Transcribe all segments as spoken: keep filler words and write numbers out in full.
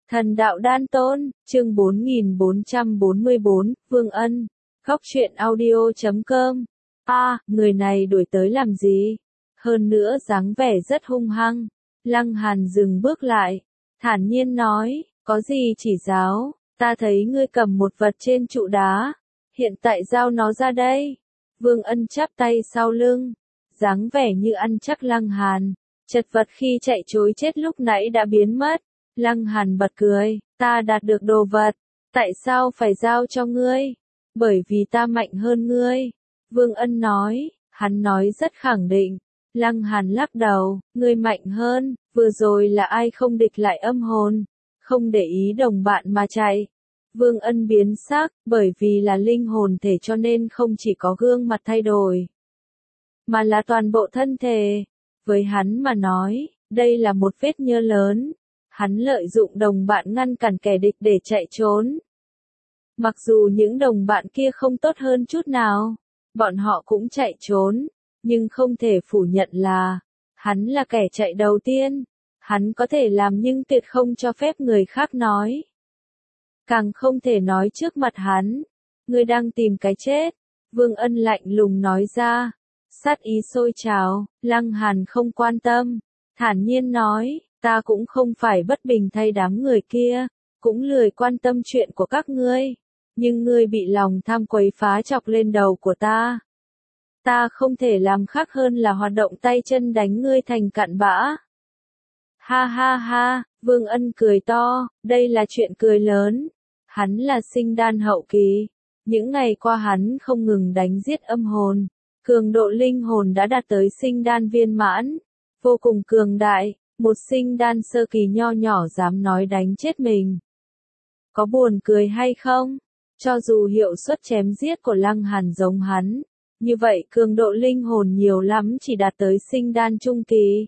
Thần đạo đan tôn, chương bốn nghìn bốn trăm bốn mươi bốn, Vương Ân, Góc truyện audio chấm com. A, à, người này đuổi tới làm gì? Hơn nữa dáng vẻ rất hung hăng. Lăng Hàn dừng bước lại, thản nhiên nói, có gì chỉ giáo, ta thấy ngươi cầm một vật trên trụ đá, hiện tại giao nó ra đây. Vương Ân chắp tay sau lưng, dáng vẻ như ăn chắc Lăng Hàn, chật vật khi chạy trối chết lúc nãy đã biến mất. Lăng Hàn bật cười, ta đạt được đồ vật, tại sao phải giao cho ngươi? Bởi vì ta mạnh hơn ngươi. Vương Ân nói, hắn nói rất khẳng định. Lăng Hàn lắc đầu, ngươi mạnh hơn, vừa rồi là ai không địch lại âm hồn, không để ý đồng bạn mà chạy. Vương Ân biến sắc, bởi vì là linh hồn thể cho nên không chỉ có gương mặt thay đổi, mà là toàn bộ thân thể. Với hắn mà nói, đây là một vết nhơ lớn. Hắn lợi dụng đồng bạn ngăn cản kẻ địch để chạy trốn. Mặc dù những đồng bạn kia không tốt hơn chút nào, bọn họ cũng chạy trốn, nhưng không thể phủ nhận là, hắn là kẻ chạy đầu tiên. Hắn có thể làm nhưng tuyệt không cho phép người khác nói. Càng không thể nói trước mặt hắn, ngươi đang tìm cái chết. Vương Ân lạnh lùng nói ra, sát ý sôi trào. Lăng Hàn không quan tâm, thản nhiên nói, ta cũng không phải bất bình thay đám người kia, cũng lười quan tâm chuyện của các ngươi, nhưng ngươi bị lòng tham quấy phá chọc lên đầu của ta. Ta không thể làm khác hơn là hoạt động tay chân đánh ngươi thành cặn bã. Ha ha ha, Vương Ân cười to, đây là chuyện cười lớn. Hắn là sinh đan hậu kỳ, những ngày qua hắn không ngừng đánh giết âm hồn, cường độ linh hồn đã đạt tới sinh đan viên mãn, vô cùng cường đại. Một sinh đan sơ kỳ nho nhỏ dám nói đánh chết mình. Có buồn cười hay không? Cho dù hiệu suất chém giết của Lăng Hàn giống hắn, như vậy cường độ linh hồn nhiều lắm chỉ đạt tới sinh đan trung kỳ.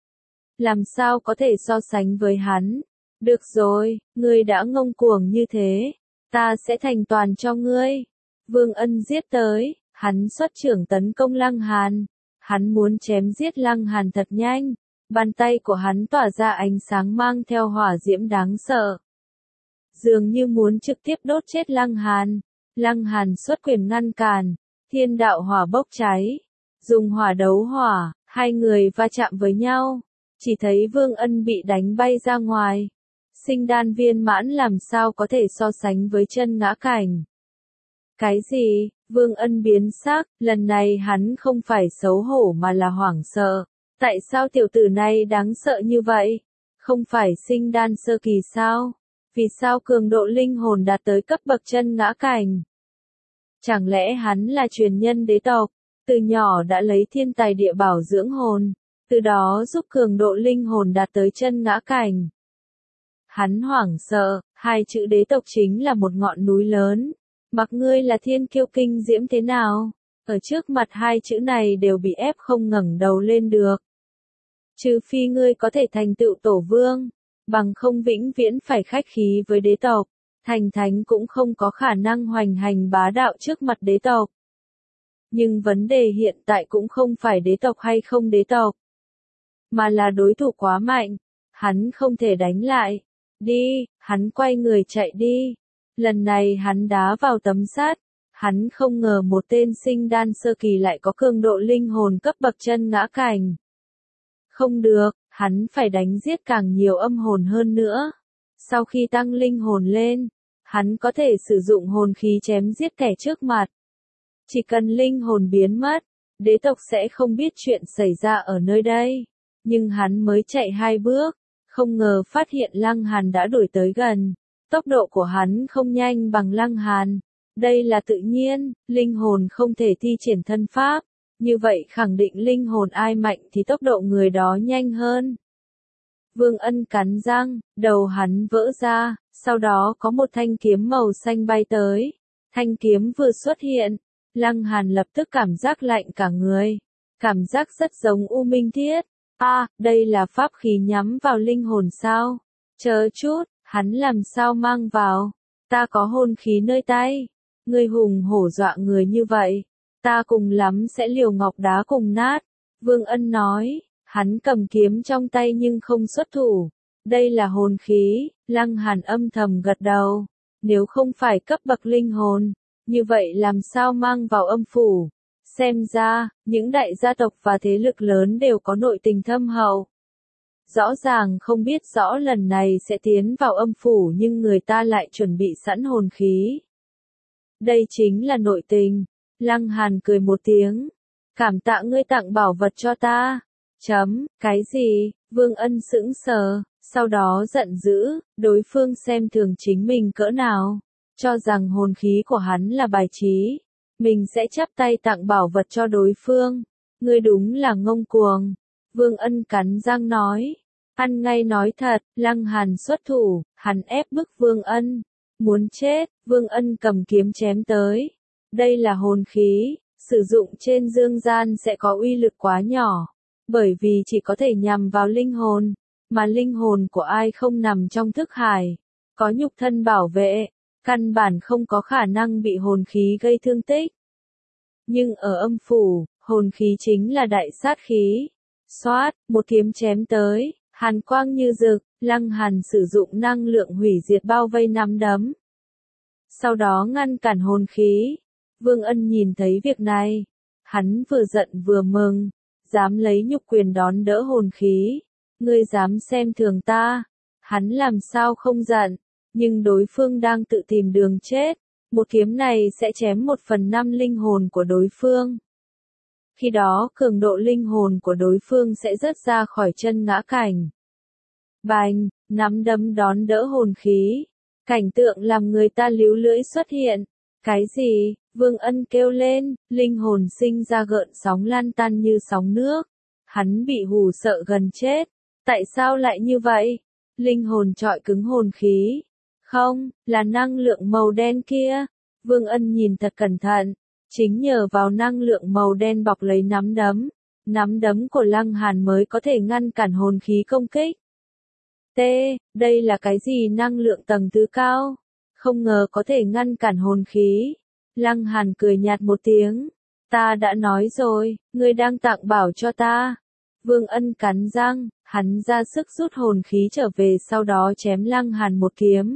Làm sao có thể so sánh với hắn? Được rồi, ngươi đã ngông cuồng như thế, ta sẽ thành toàn cho ngươi. Vương Ân giết tới, hắn xuất trưởng tấn công Lăng Hàn. Hắn muốn chém giết Lăng Hàn thật nhanh. Bàn tay của hắn tỏa ra ánh sáng mang theo hỏa diễm đáng sợ, dường như muốn trực tiếp đốt chết Lăng Hàn. Lăng Hàn xuất quyền ngăn cản, thiên đạo hỏa bốc cháy, dùng hỏa đấu hỏa, hai người va chạm với nhau, chỉ thấy Vương Ân bị đánh bay ra ngoài. Sinh đan viên mãn làm sao có thể so sánh với chân ngã cảnh. Cái gì? Vương Ân biến sắc, lần này hắn không phải xấu hổ mà là hoảng sợ. Tại sao tiểu tử này đáng sợ như vậy? Không phải sinh đan sơ kỳ sao? Vì sao cường độ linh hồn đạt tới cấp bậc chân ngã cảnh? Chẳng lẽ hắn là truyền nhân đế tộc, từ nhỏ đã lấy thiên tài địa bảo dưỡng hồn, từ đó giúp cường độ linh hồn đạt tới chân ngã cảnh? Hắn hoảng sợ, hai chữ đế tộc chính là một ngọn núi lớn, mặc ngươi là thiên kiêu kinh diễm thế nào, ở trước mặt hai chữ này đều bị ép không ngẩng đầu lên được. Trừ phi ngươi có thể thành tựu tổ vương, bằng không vĩnh viễn phải khách khí với đế tộc, thành thánh cũng không có khả năng hoành hành bá đạo trước mặt đế tộc. Nhưng vấn đề hiện tại cũng không phải đế tộc hay không đế tộc, mà là đối thủ quá mạnh, hắn không thể đánh lại. Đi, hắn quay người chạy đi. Lần này hắn đá vào tấm sắt, hắn không ngờ một tên sinh đan sơ kỳ lại có cường độ linh hồn cấp bậc chân ngã cảnh. Không được, hắn phải đánh giết càng nhiều âm hồn hơn nữa. Sau khi tăng linh hồn lên, hắn có thể sử dụng hồn khí chém giết kẻ trước mặt. Chỉ cần linh hồn biến mất, đế tộc sẽ không biết chuyện xảy ra ở nơi đây. Nhưng hắn mới chạy hai bước, không ngờ phát hiện Lăng Hàn đã đuổi tới gần. Tốc độ của hắn không nhanh bằng Lăng Hàn. Đây là tự nhiên, linh hồn không thể thi triển thân pháp. Như vậy khẳng định linh hồn ai mạnh thì tốc độ người đó nhanh hơn. Vương Ân cắn răng, đầu hắn vỡ ra, sau đó có một thanh kiếm màu xanh bay tới. Thanh kiếm vừa xuất hiện, Lăng Hàn lập tức cảm giác lạnh cả người. Cảm giác rất giống U Minh Thiết. A, à, đây là pháp khí nhắm vào linh hồn sao? Chờ chút, hắn làm sao mang vào? Ta có hồn khí nơi tay. Ngươi hùng hổ dọa người như vậy. Ta cùng lắm sẽ liều ngọc đá cùng nát. Vương Ân nói, hắn cầm kiếm trong tay nhưng không xuất thủ. Đây là hồn khí, Lăng Hàn âm thầm gật đầu. Nếu không phải cấp bậc linh hồn, như vậy làm sao mang vào âm phủ? Xem ra, những đại gia tộc và thế lực lớn đều có nội tình thâm hậu. Rõ ràng không biết rõ lần này sẽ tiến vào âm phủ nhưng người ta lại chuẩn bị sẵn hồn khí. Đây chính là nội tình. Lăng Hàn cười một tiếng. Cảm tạ ngươi tặng bảo vật cho ta. Chấm, cái gì? Vương Ân sững sờ, sau đó giận dữ, đối phương xem thường chính mình cỡ nào. Cho rằng hồn khí của hắn là bài trí. Mình sẽ chắp tay tặng bảo vật cho đối phương. Ngươi đúng là ngông cuồng. Vương Ân cắn răng nói. Ăn ngay nói thật, Lăng Hàn xuất thủ, hắn ép bức Vương Ân. Muốn chết, Vương Ân cầm kiếm chém tới. Đây là hồn khí, sử dụng trên dương gian sẽ có uy lực quá nhỏ. Bởi vì chỉ có thể nhằm vào linh hồn, mà linh hồn của ai không nằm trong thức hải. Có nhục thân bảo vệ, căn bản không có khả năng bị hồn khí gây thương tích. Nhưng ở âm phủ, hồn khí chính là đại sát khí. Xoát, một kiếm chém tới, hàn quang như rực, Lăng Hàn sử dụng năng lượng hủy diệt bao vây nắm đấm. Sau đó ngăn cản hồn khí. Vương Ân nhìn thấy việc này. Hắn vừa giận vừa mừng. Dám lấy nhục quyền đón đỡ hồn khí. Ngươi dám xem thường ta. Hắn làm sao không giận. Nhưng đối phương đang tự tìm đường chết. Một kiếm này sẽ chém một phần năm linh hồn của đối phương. Khi đó cường độ linh hồn của đối phương sẽ rớt ra khỏi chân ngã cảnh. Bành, nắm đấm đón đỡ hồn khí. Cảnh tượng làm người ta líu lưỡi xuất hiện. Cái gì? Vương Ân kêu lên, linh hồn sinh ra gợn sóng lan tan như sóng nước. Hắn bị hù sợ gần chết. Tại sao lại như vậy? Linh hồn trọi cứng hồn khí. Không, là năng lượng màu đen kia. Vương Ân nhìn thật cẩn thận. Chính nhờ vào năng lượng màu đen bọc lấy nắm đấm. Nắm đấm của Lăng Hàn mới có thể ngăn cản hồn khí công kích. T, đây là cái gì năng lượng tầng thứ cao? Không ngờ có thể ngăn cản hồn khí. Lăng Hàn cười nhạt một tiếng. Ta đã nói rồi, ngươi đang tặng bảo cho ta. Vương Ân cắn răng, hắn ra sức rút hồn khí trở về sau đó chém Lăng Hàn một kiếm.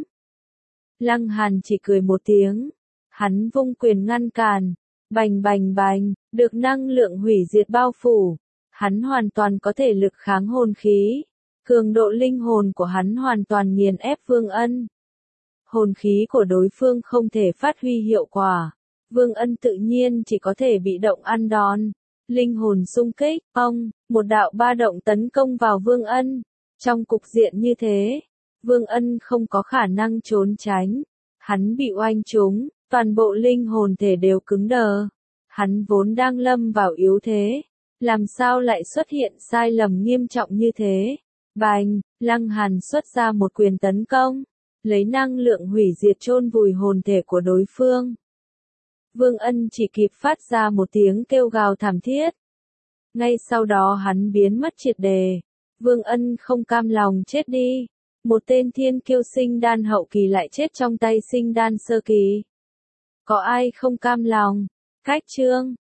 Lăng Hàn chỉ cười một tiếng. Hắn vung quyền ngăn cản. Bành bành bành, được năng lượng hủy diệt bao phủ. Hắn hoàn toàn có thể lực kháng hồn khí. Cường độ linh hồn của hắn hoàn toàn nghiền ép Vương Ân. Hồn khí của đối phương không thể phát huy hiệu quả. Vương Ân tự nhiên chỉ có thể bị động ăn đòn. Linh hồn xung kích, ông, một đạo ba động tấn công vào Vương Ân. Trong cục diện như thế, Vương Ân không có khả năng trốn tránh. Hắn bị oanh trúng, toàn bộ linh hồn thể đều cứng đờ. Hắn vốn đang lâm vào yếu thế. Làm sao lại xuất hiện sai lầm nghiêm trọng như thế? Bành, Lăng Hàn xuất ra một quyền tấn công. Lấy năng lượng hủy diệt chôn vùi hồn thể của đối phương. Vương Ân chỉ kịp phát ra một tiếng kêu gào thảm thiết. Ngay sau đó hắn biến mất triệt đề. Vương Ân không cam lòng chết đi. Một tên thiên kiêu sinh đan hậu kỳ lại chết trong tay sinh đan sơ kỳ. Có ai không cam lòng? Cách chương